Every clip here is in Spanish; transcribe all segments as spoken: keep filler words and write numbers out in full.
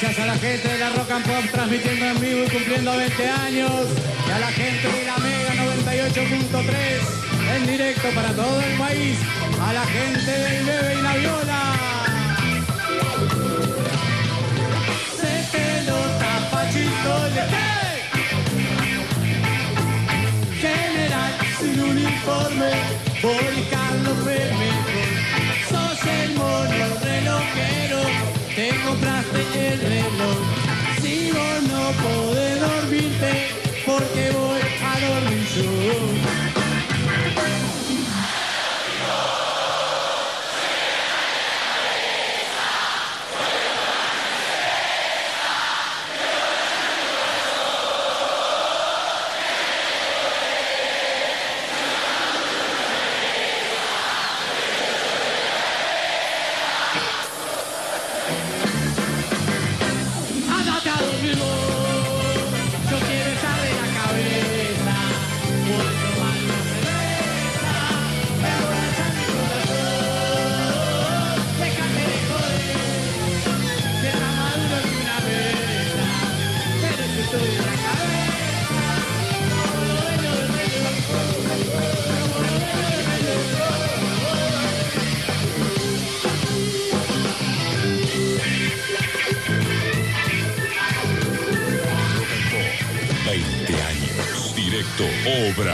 Gracias a la gente de la Rock and Pop transmitiendo en vivo y cumpliendo veinte años. Y a la gente de la Mega noventa y ocho punto tres en directo para todo el país. A la gente del Bebe y la Viola. Se te nota, Pachito, general sin uniforme, Boris Carlos Fermento. Sos el mono relojero, te compraste el reloj. Si vos no podés dormirte, porque voy a dormir yo. veinte años, directo, obras.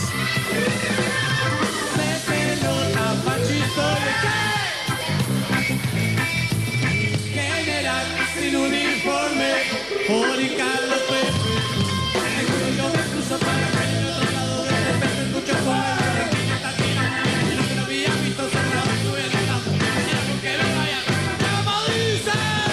Se pelota, Pachito, general sin uniforme, Boris Carlos Fermento. Yo me cruzo para ver el otro lado, de repente escucho con el que está tirando. Lo que no había visto cerrado, estuve en el campo. Y algo que venga ya, ¡vamos, dice!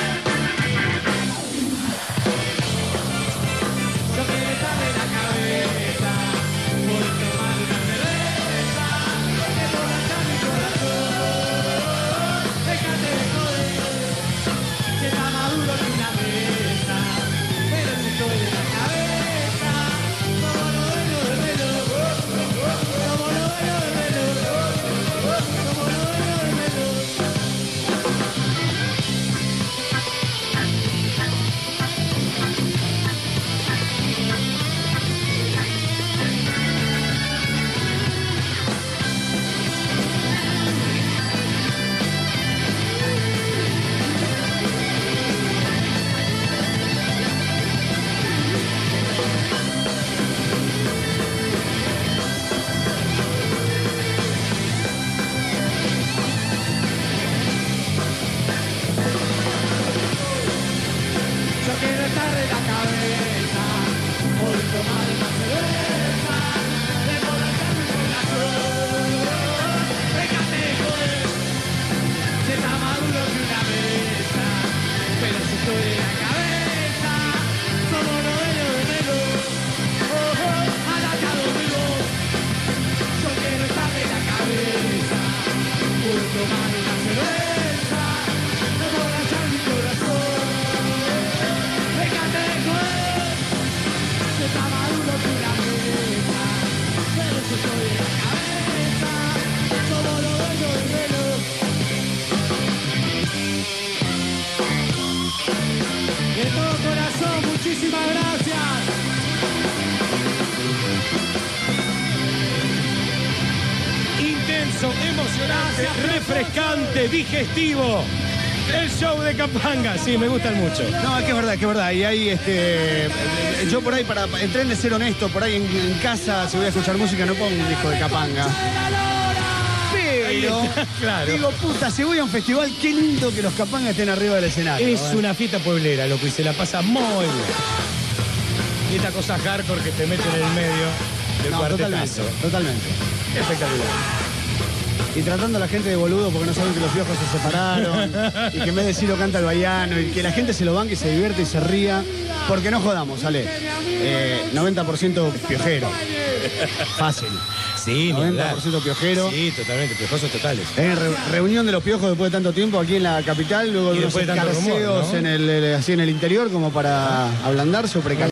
Yo quiero estar de la cabeza, por tomar una cerveza, emborrachar mi corazón. Déjate de joder, que está más duro que una mesa, pero si estoy de la cabeza, como lo dueño del reloj, como lo dueño del reloj, como lo dueño del reloj. Yo quiero estar de la cabeza, por tomar una cerveza, emborrachar mi corazón. Déjate de joder, si está más duro que una mesa, pero si estoy de la cabeza, somos los dueños del reloj. Oh, oh, alacado vivo, yo quiero estar de la cabeza, por tomar una cerveza, emborrachar mi corazón. Déjate de joder, se está maduro que una mesa, pero yo estoy de la cabeza, somos los dueños del reloj. De todo corazón, muchísimas gracias. Intenso, emocionante, Gracias, refrescante, digestivo. El show de Capanga, sí, me gustan mucho. No, es que es verdad, que es verdad. Y ahí, este. Yo por ahí, para entrar de ser honesto, por ahí en, en casa, si voy a escuchar música, no pongo un disco de Capanga. Pero, Claro. digo, puta, si voy a un festival, qué lindo que los Capanga estén arriba del escenario. Es ¿eh? una fiesta pueblera, loco, y se la pasa muy bien. Y esta cosa hardcore que te mete en el medio del No, totalmente, cuartetazo. totalmente. Espectacular. Y tratando a la gente de boludo porque no saben que los viejos se separaron y que en vez de Ciro canta el baiano y que la gente se lo banque y se divierte y se ría. Porque no jodamos, Ale. Eh, noventa por ciento piojero. Fácil. Sí, ni noventa hablar. por ciento piojero. Sí, totalmente, piojosos totales. Eh, re- reunión de los piojos después de tanto tiempo aquí en la capital, luego Y de unos después de tanto rumor, escarceos ¿no? en el, el- así en el interior como para ablandarse o precalentarse.